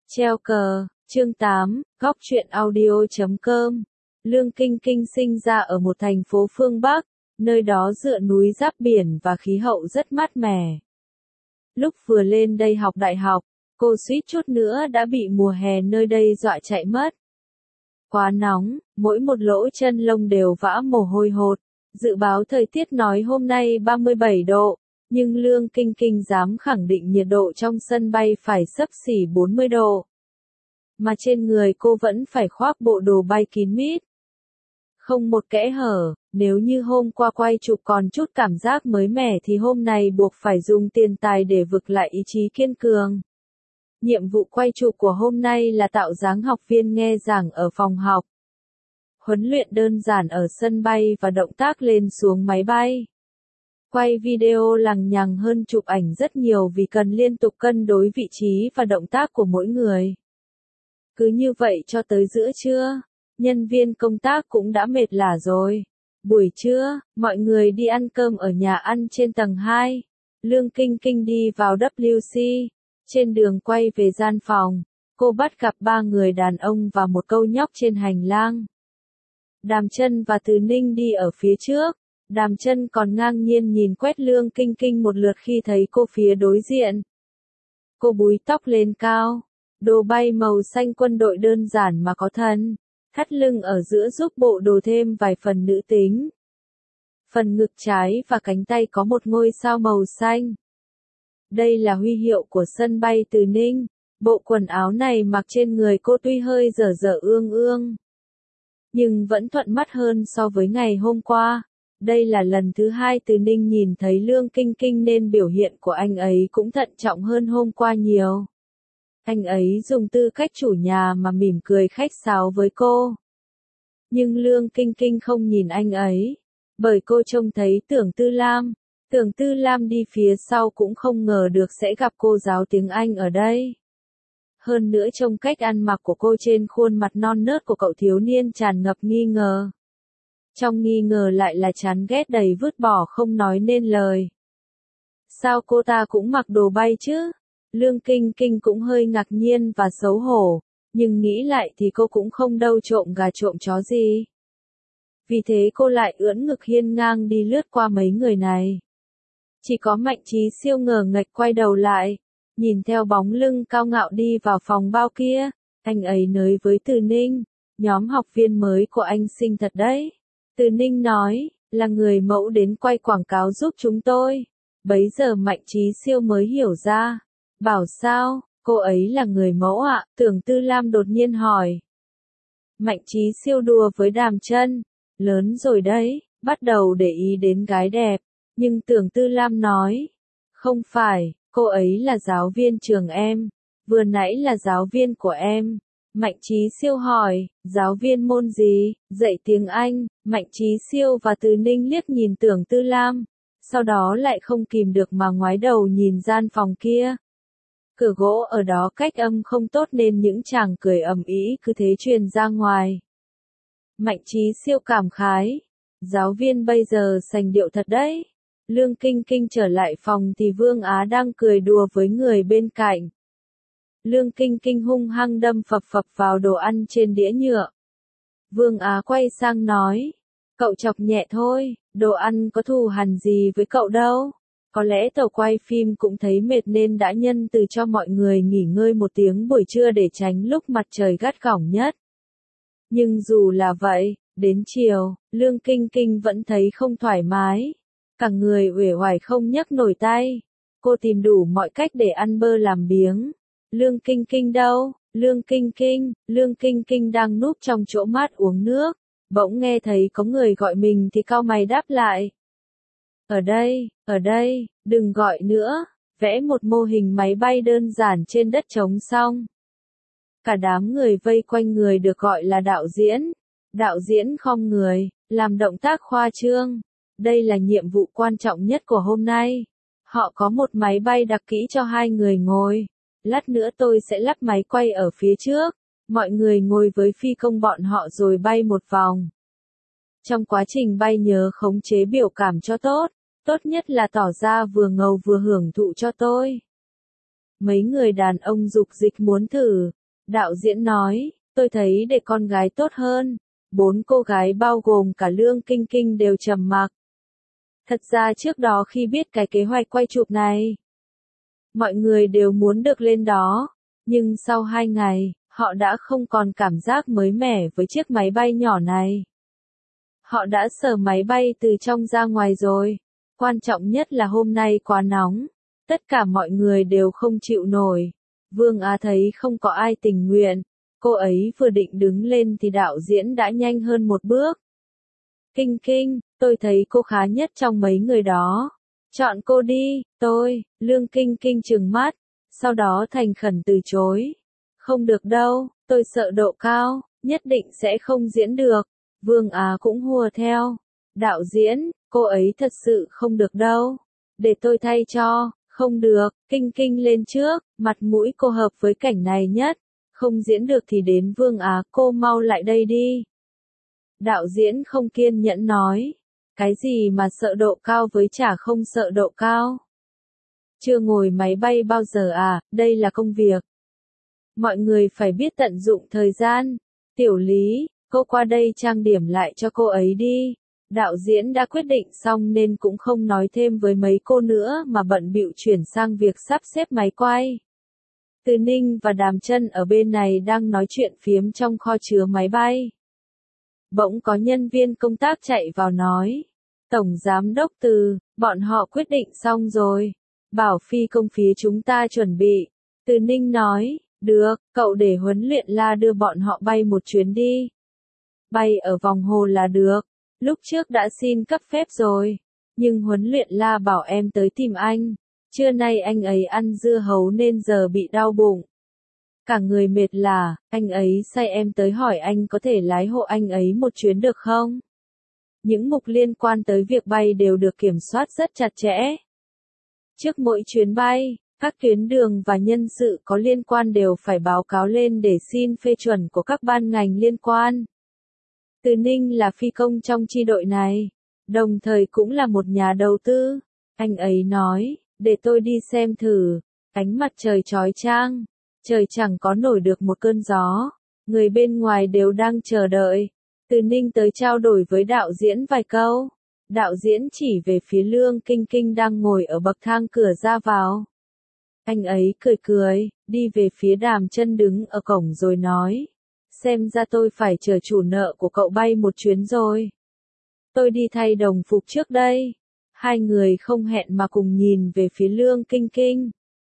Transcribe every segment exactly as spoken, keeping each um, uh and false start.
Treo cờ, chương tám, góc truyện audio chấm com. Lương Kinh Kinh sinh ra ở một thành phố phương Bắc, nơi đó dựa núi giáp biển và khí hậu rất mát mẻ. Lúc vừa lên đây học đại học, cô suýt chút nữa đã bị mùa hè nơi đây dọa chạy mất. Quá nóng, mỗi một lỗ chân lông đều vã mồ hôi hột. Dự báo thời tiết nói hôm nay ba mươi bảy độ, nhưng Lương Kinh Kinh dám khẳng định nhiệt độ trong sân bay phải xấp xỉ bốn mươi độ. Mà trên người cô vẫn phải khoác bộ đồ bay kín mít. Không một kẽ hở, nếu như hôm qua quay chụp còn chút cảm giác mới mẻ thì hôm nay buộc phải dùng tiền tài để vực lại ý chí kiên cường. Nhiệm vụ quay chụp của hôm nay là tạo dáng học viên nghe giảng ở phòng học. Huấn luyện đơn giản ở sân bay và động tác lên xuống máy bay. Quay video lằng nhằng hơn chụp ảnh rất nhiều vì cần liên tục cân đối vị trí và động tác của mỗi người. Cứ như vậy cho tới giữa trưa, nhân viên công tác cũng đã mệt lả rồi. Buổi trưa, mọi người đi ăn cơm ở nhà ăn trên tầng hai. Lương Kinh Kinh đi vào W C. Trên đường quay về gian phòng, cô bắt gặp ba người đàn ông và một câu nhóc trên hành lang. Đàm Chân và Từ Ninh đi ở phía trước. Đàm Chân còn ngang nhiên nhìn quét Lương Kinh Kinh một lượt khi thấy cô phía đối diện. Cô búi tóc lên cao, đồ bay màu xanh quân đội đơn giản mà có thân, thắt lưng ở giữa giúp bộ đồ thêm vài phần nữ tính. Phần ngực trái và cánh tay có một ngôi sao màu xanh. Đây là huy hiệu của sân bay Từ Ninh. Bộ quần áo này mặc trên người cô tuy hơi dở dở ương ương, nhưng vẫn thuận mắt hơn so với ngày hôm qua. Đây là lần thứ hai Từ Ninh nhìn thấy Lương Kinh Kinh nên biểu hiện của anh ấy cũng thận trọng hơn hôm qua nhiều. Anh ấy dùng tư cách chủ nhà mà mỉm cười khách sáo với cô. Nhưng Lương Kinh Kinh không nhìn anh ấy, bởi cô trông thấy Tưởng Tư Lam. Tưởng Tư Lam đi phía sau cũng không ngờ được sẽ gặp cô giáo tiếng Anh ở đây. Hơn nữa trông cách ăn mặc của cô trên khuôn mặt non nớt của cậu thiếu niên tràn ngập nghi ngờ. Trong nghi ngờ lại là chán ghét đầy vứt bỏ không nói nên lời. Sao cô ta cũng mặc đồ bay chứ? Lương Kinh Kinh cũng hơi ngạc nhiên và xấu hổ, nhưng nghĩ lại thì cô cũng không đâu trộm gà trộm chó gì. Vì thế cô lại ưỡn ngực hiên ngang đi lướt qua mấy người này. Chỉ có Mạnh Chí Siêu ngờ nghệch quay đầu lại, nhìn theo bóng lưng cao ngạo đi vào phòng bao kia. Anh ấy nói với Từ Ninh, nhóm học viên mới của anh xinh thật đấy. Từ Ninh nói, là người mẫu đến quay quảng cáo giúp chúng tôi. Bấy giờ Mạnh Chí Siêu mới hiểu ra. Bảo sao, cô ấy là người mẫu ạ? Tưởng Tư Lam đột nhiên hỏi. Mạnh Chí Siêu đùa với Đàm Chân, lớn rồi đấy, bắt đầu để ý đến gái đẹp. Nhưng Tưởng Tư Lam nói, không phải, cô ấy là giáo viên trường em, vừa nãy là giáo viên của em. Mạnh Chí Siêu hỏi, giáo viên môn gì? Dạy tiếng Anh. Mạnh Chí Siêu và Từ Ninh liếc nhìn Tưởng Tư Lam, sau đó lại không kìm được mà ngoái đầu nhìn gian phòng kia. Cửa gỗ ở đó cách âm không tốt nên những chàng cười ầm ĩ cứ thế truyền ra ngoài. Mạnh Chí Siêu cảm khái, giáo viên bây giờ sành điệu thật đấy. Lương Kinh Kinh trở lại phòng thì Vương Á đang cười đùa với người bên cạnh. Lương Kinh Kinh hung hăng đâm phập phập vào đồ ăn trên đĩa nhựa. Vương Á quay sang nói, cậu chọc nhẹ thôi, đồ ăn có thù hằn gì với cậu đâu. Có lẽ tổ quay phim cũng thấy mệt nên đã nhân từ cho mọi người nghỉ ngơi một tiếng buổi trưa để tránh lúc mặt trời gắt gỏng nhất. Nhưng dù là vậy, đến chiều, Lương Kinh Kinh vẫn thấy không thoải mái. Cả người uể oải không nhấc nổi tay. Cô tìm đủ mọi cách để ăn bơ làm biếng. Lương Kinh Kinh đâu? Lương Kinh Kinh, Lương Kinh Kinh đang núp trong chỗ mát uống nước. Bỗng nghe thấy có người gọi mình thì cau mày đáp lại. Ở đây, ở đây, đừng gọi nữa. Vẽ một mô hình máy bay đơn giản trên đất trống xong. Cả đám người vây quanh người được gọi là đạo diễn. Đạo diễn khom người, làm động tác khoa trương. Đây là nhiệm vụ quan trọng nhất của hôm nay. Họ có một máy bay đặc kỹ cho hai người ngồi. Lát nữa tôi sẽ lắp máy quay ở phía trước. Mọi người ngồi với phi công bọn họ rồi bay một vòng. Trong quá trình bay nhớ khống chế biểu cảm cho tốt. Tốt nhất là tỏ ra vừa ngầu vừa hưởng thụ cho tôi. Mấy người đàn ông dục dịch muốn thử, Đạo diễn nói, tôi thấy để con gái tốt hơn. Bốn cô gái bao gồm cả Lương Kinh Kinh đều trầm mặc. Thật ra trước đó khi biết cái kế hoạch quay chụp này, mọi người đều muốn được lên đó, nhưng sau hai ngày, họ đã không còn cảm giác mới mẻ với chiếc máy bay nhỏ này. Họ đã sờ máy bay từ trong ra ngoài rồi. Quan trọng nhất là hôm nay quá nóng. Tất cả mọi người đều không chịu nổi. Vương Á thấy không có ai tình nguyện. Cô ấy vừa định đứng lên thì đạo diễn đã nhanh hơn một bước. Kinh Kinh, tôi thấy cô khá nhất trong mấy người đó. Chọn cô đi, tôi, Lương Kinh Kinh trừng mắt. Sau đó thành khẩn từ chối. Không được đâu, tôi sợ độ cao, nhất định sẽ không diễn được. Vương Á cũng hùa theo. Đạo diễn, cô ấy thật sự không được đâu. Để tôi thay cho, không được, Kinh Kinh lên trước, mặt mũi cô hợp với cảnh này nhất. Không diễn được thì đến Vương Á, cô mau lại đây đi. Đạo diễn không kiên nhẫn nói. Cái gì mà sợ độ cao với chả không sợ độ cao. Chưa ngồi máy bay bao giờ à, đây là công việc. Mọi người phải biết tận dụng thời gian. Tiểu Lý, cô qua đây trang điểm lại cho cô ấy đi. Đạo diễn đã quyết định xong nên cũng không nói thêm với mấy cô nữa mà bận bịu chuyển sang việc sắp xếp máy quay. Từ Ninh và Đàm Chân ở bên này đang nói chuyện phiếm trong kho chứa máy bay. Bỗng có nhân viên công tác chạy vào nói. Tổng giám đốc Từ, bọn họ quyết định xong rồi. Bảo phi công phía chúng ta chuẩn bị. Từ Ninh nói, được, cậu để huấn luyện la đưa bọn họ bay một chuyến đi. Bay ở vòng hồ là được. Lúc trước đã xin cấp phép rồi. Nhưng huấn luyện la bảo em tới tìm anh. Trưa nay anh ấy ăn dưa hấu nên giờ bị đau bụng. Cả người mệt là, anh ấy sai em tới hỏi anh có thể lái hộ anh ấy một chuyến được không? Những mục liên quan tới việc bay đều được kiểm soát rất chặt chẽ. Trước mỗi chuyến bay, các tuyến đường và nhân sự có liên quan đều phải báo cáo lên để xin phê chuẩn của các ban ngành liên quan. Từ Ninh là phi công trong chi đội này, đồng thời cũng là một nhà đầu tư. Anh ấy nói, để tôi đi xem thử. Ánh mặt trời chói chang, trời chẳng có nổi được một cơn gió. Người bên ngoài đều đang chờ đợi. Từ Ninh tới trao đổi với đạo diễn vài câu. Đạo diễn chỉ về phía Lương Kinh Kinh đang ngồi ở bậc thang cửa ra vào. Anh ấy cười cười, đi về phía Đàm Chân đứng ở cổng rồi nói. Xem ra tôi phải chờ chủ nợ của cậu bay một chuyến rồi. Tôi đi thay đồng phục trước đây. Hai người không hẹn mà cùng nhìn về phía Lương Kinh Kinh.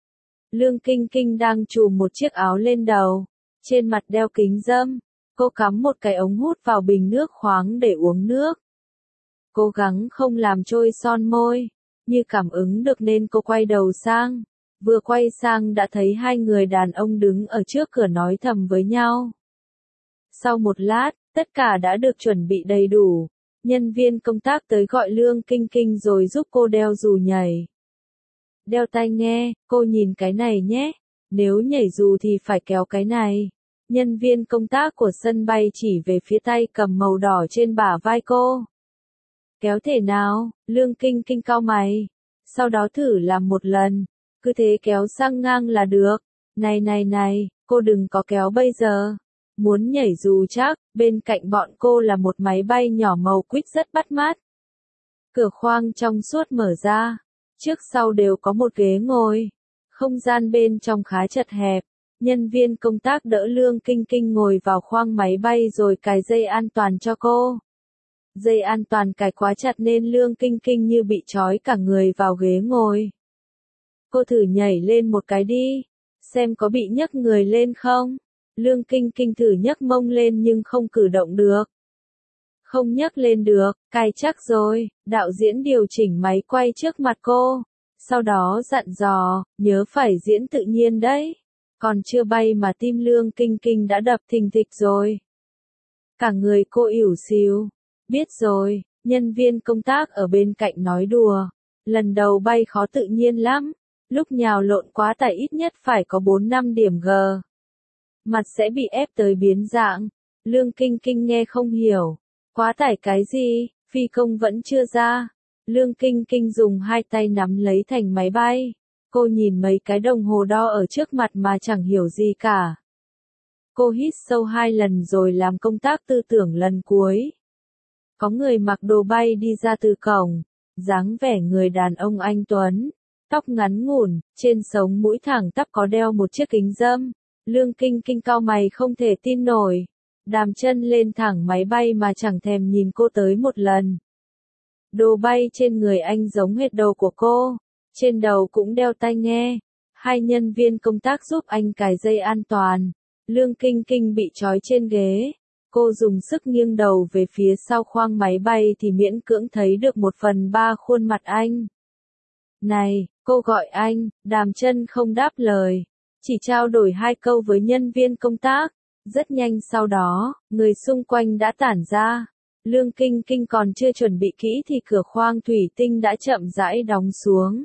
Lương Kinh Kinh đang trùm một chiếc áo lên đầu. Trên mặt đeo kính râm. Cô cắm một cái ống hút vào bình nước khoáng để uống nước. Cố gắng không làm trôi son môi. Như cảm ứng được nên cô quay đầu sang. Vừa quay sang đã thấy hai người đàn ông đứng ở trước cửa nói thầm với nhau. Sau một lát, tất cả đã được chuẩn bị đầy đủ. Nhân viên công tác tới gọi Lương Kinh Kinh rồi giúp cô đeo dù nhảy. Đeo tai nghe, cô nhìn cái này nhé. Nếu nhảy dù thì phải kéo cái này. Nhân viên công tác của sân bay chỉ về phía tay cầm màu đỏ trên bả vai cô. Kéo thể nào, Lương Kinh Kinh cau mày. Sau đó thử làm một lần. Cứ thế kéo sang ngang là được. Này này này, cô đừng có kéo bây giờ. Muốn nhảy dù chắc, bên cạnh bọn cô là một máy bay nhỏ màu quýt rất bắt mắt. Cửa khoang trong suốt mở ra. Trước sau đều có một ghế ngồi. Không gian bên trong khá chật hẹp. Nhân viên công tác đỡ Lương Kinh Kinh ngồi vào khoang máy bay rồi cài dây an toàn cho cô. Dây an toàn cài quá chặt nên Lương Kinh Kinh như bị trói cả người vào ghế ngồi. Cô thử nhảy lên một cái đi. Xem có bị nhấc người lên không? Lương Kinh Kinh thử nhấc mông lên nhưng không cử động được. Không nhấc lên được, cài chắc rồi. Đạo diễn điều chỉnh máy quay trước mặt cô. Sau đó dặn dò, nhớ phải diễn tự nhiên đấy. Còn chưa bay mà tim Lương Kinh Kinh đã đập thình thịch rồi. Cả người cô ỉu xìu. Biết rồi, nhân viên công tác ở bên cạnh nói đùa. Lần đầu bay khó tự nhiên lắm. Lúc nhào lộn quá tải ít nhất phải có bốn năm điểm G. Mặt sẽ bị ép tới biến dạng. Lương Kinh Kinh nghe không hiểu. Quá tải cái gì, phi công vẫn chưa ra. Lương Kinh Kinh dùng hai tay nắm lấy thành máy bay. Cô nhìn mấy cái đồng hồ đo ở trước mặt mà chẳng hiểu gì cả. Cô hít sâu hai lần rồi làm công tác tư tưởng lần cuối. Có người mặc đồ bay đi ra từ cổng, dáng vẻ người đàn ông anh tuấn, tóc ngắn ngủn, trên sống mũi thẳng tắp có đeo một chiếc kính râm. Lương Kinh Kinh cau mày không thể tin nổi. Đàm chân lên thẳng máy bay mà chẳng thèm nhìn cô tới một lần. Đồ bay trên người anh giống hệt đầu của cô, trên đầu cũng đeo tai nghe. Hai nhân viên công tác giúp anh cài dây an toàn. Lương Kinh Kinh bị trói trên ghế. Cô dùng sức nghiêng đầu về phía sau khoang máy bay thì miễn cưỡng thấy được một phần ba khuôn mặt anh. Này, cô gọi anh. Đàm chân không đáp lời, chỉ trao đổi hai câu với nhân viên công tác. Rất nhanh sau đó, người xung quanh đã tản ra. Lương Kinh Kinh còn chưa chuẩn bị kỹ thì cửa khoang thủy tinh đã chậm rãi đóng xuống.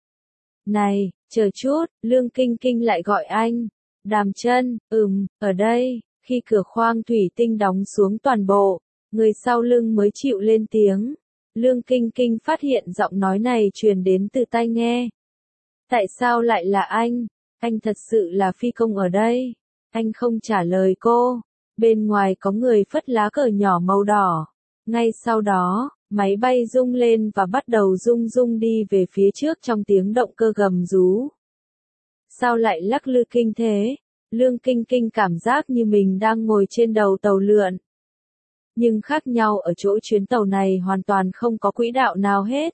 Này, chờ chút, Lương Kinh Kinh lại gọi anh. Đàm chân, ừm, ở đây. Khi cửa khoang thủy tinh đóng xuống toàn bộ, người sau lưng mới chịu lên tiếng. Lương Kinh Kinh phát hiện giọng nói này truyền đến từ tai nghe. Tại sao lại là anh? Anh thật sự là phi công ở đây. Anh không trả lời cô. Bên ngoài có người phất lá cờ nhỏ màu đỏ. Ngay sau đó, máy bay rung lên và bắt đầu rung rung đi về phía trước trong tiếng động cơ gầm rú. Sao lại lắc lư kinh thế? Lương Kinh Kinh cảm giác như mình đang ngồi trên đầu tàu lượn. Nhưng khác nhau ở chỗ chuyến tàu này hoàn toàn không có quỹ đạo nào hết.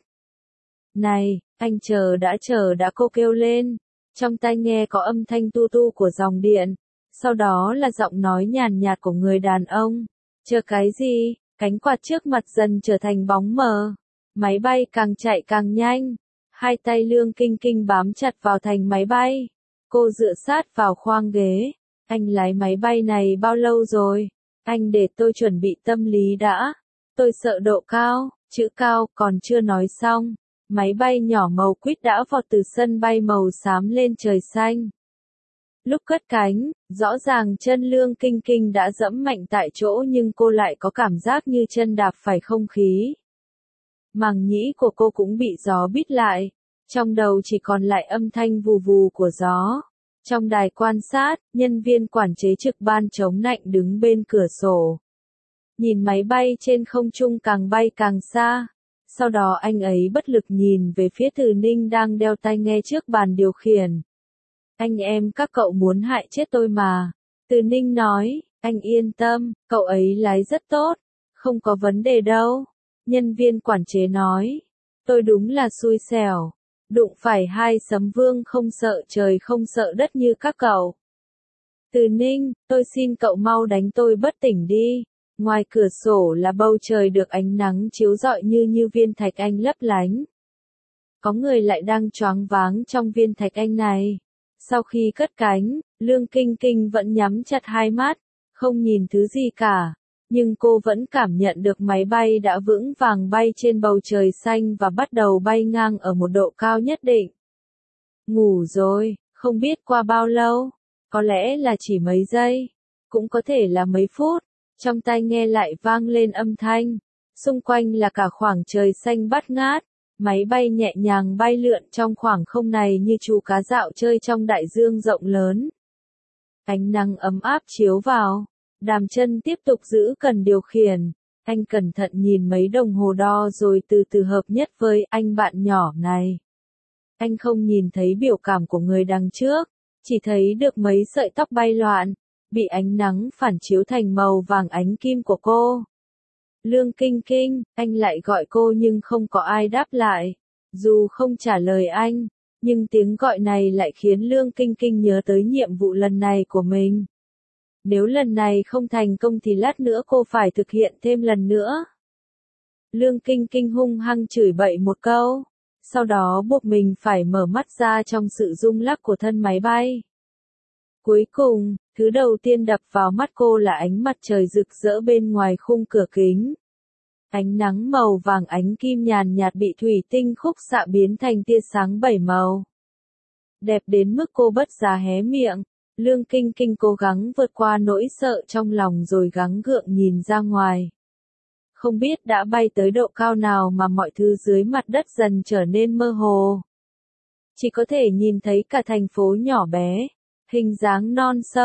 Này, anh chờ đã chờ đã, cô kêu lên. Trong tai nghe có âm thanh tu tu của dòng điện. Sau đó là giọng nói nhàn nhạt của người đàn ông. Chờ cái gì? Cánh quạt trước mặt dần trở thành bóng mờ. Máy bay càng chạy càng nhanh. Hai tay Lương Kinh Kinh bám chặt vào thành máy bay. Cô dựa sát vào khoang ghế. Anh lái máy bay này bao lâu rồi? Anh để tôi chuẩn bị tâm lý đã. Tôi sợ độ cao, chữ cao, còn chưa nói xong. Máy bay nhỏ màu quýt đã vọt từ sân bay màu xám lên trời xanh. Lúc cất cánh, rõ ràng chân Lương Kinh Kinh đã dẫm mạnh tại chỗ nhưng cô lại có cảm giác như chân đạp phải không khí. Màng nhĩ của cô cũng bị gió bít lại. Trong đầu chỉ còn lại âm thanh vù vù của gió. Trong đài quan sát, nhân viên quản chế trực ban chống lạnh đứng bên cửa sổ. Nhìn máy bay trên không trung càng bay càng xa. Sau đó anh ấy bất lực nhìn về phía Từ Ninh đang đeo tai nghe trước bàn điều khiển. Anh em các cậu muốn hại chết tôi mà. Từ Ninh nói, anh yên tâm, cậu ấy lái rất tốt, không có vấn đề đâu. Nhân viên quản chế nói, tôi đúng là xui xẻo. Đụng phải hai sấm vương không sợ trời không sợ đất như các cậu. Từ Ninh, tôi xin cậu mau đánh tôi bất tỉnh đi. Ngoài cửa sổ là bầu trời được ánh nắng chiếu rọi như như viên thạch anh lấp lánh. Có người lại đang choáng váng trong viên thạch anh này. Sau khi cất cánh, Lương Kinh Kinh vẫn nhắm chặt hai mắt, không nhìn thứ gì cả. Nhưng cô vẫn cảm nhận được máy bay đã vững vàng bay trên bầu trời xanh và bắt đầu bay ngang ở một độ cao nhất định. Ngủ rồi, không biết qua bao lâu, có lẽ là chỉ mấy giây, cũng có thể là mấy phút. Trong tai nghe lại vang lên âm thanh, xung quanh là cả khoảng trời xanh bát ngát, máy bay nhẹ nhàng bay lượn trong khoảng không này như chú cá dạo chơi trong đại dương rộng lớn. Ánh nắng ấm áp chiếu vào. Đàm chân tiếp tục giữ cần điều khiển. Anh cẩn thận nhìn mấy đồng hồ đo rồi từ từ hợp nhất với anh bạn nhỏ này. Anh không nhìn thấy biểu cảm của người đằng trước, chỉ thấy được mấy sợi tóc bay loạn, bị ánh nắng phản chiếu thành màu vàng ánh kim của cô. Lương Kinh Kinh, anh lại gọi cô nhưng không có ai đáp lại. Dù không trả lời anh, nhưng tiếng gọi này lại khiến Lương Kinh Kinh nhớ tới nhiệm vụ lần này của mình. Nếu lần này không thành công thì lát nữa cô phải thực hiện thêm lần nữa. Lương Kinh Kinh hung hăng chửi bậy một câu, sau đó buộc mình phải mở mắt ra trong sự rung lắc của thân máy bay. Cuối cùng, thứ đầu tiên đập vào mắt cô là ánh mặt trời rực rỡ bên ngoài khung cửa kính. Ánh nắng màu vàng ánh kim nhàn nhạt bị thủy tinh khúc xạ biến thành tia sáng bảy màu. Đẹp đến mức cô bất giác hé miệng. Lương Kinh Kinh cố gắng vượt qua nỗi sợ trong lòng rồi gắng gượng nhìn ra ngoài. Không biết đã bay tới độ cao nào mà mọi thứ dưới mặt đất dần trở nên mơ hồ. Chỉ có thể nhìn thấy cả thành phố nhỏ bé, hình dáng non sông,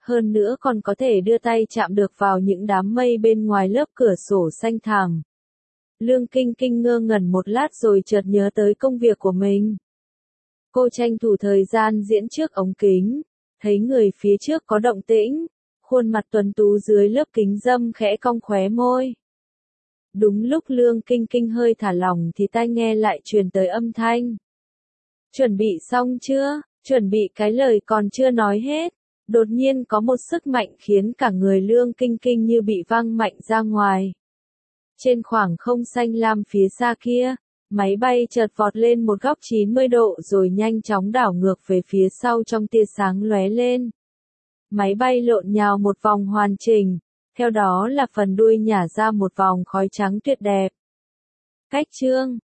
Hơn nữa còn có thể đưa tay chạm được vào những đám mây bên ngoài lớp cửa sổ xanh thẳm. Lương Kinh Kinh ngơ ngẩn một lát rồi chợt nhớ tới công việc của mình. Cô tranh thủ thời gian diễn trước ống kính, thấy người phía trước có động tĩnh, khuôn mặt tuấn tú dưới lớp kính râm khẽ cong khóe môi. Đúng lúc Lương Kinh Kinh hơi thả lỏng thì tai nghe lại truyền tới âm thanh. Chuẩn bị xong chưa? Chuẩn bị cái lời còn chưa nói hết. Đột nhiên có một sức mạnh khiến cả người Lương Kinh Kinh như bị văng mạnh ra ngoài. Trên khoảng không xanh lam phía xa kia, máy bay chợt vọt lên một góc chín mươi độ rồi nhanh chóng đảo ngược về phía sau trong tia sáng lóe lên. Máy bay lộn nhào một vòng hoàn chỉnh, theo đó là phần đuôi nhả ra một vòng khói trắng tuyệt đẹp. Cách chương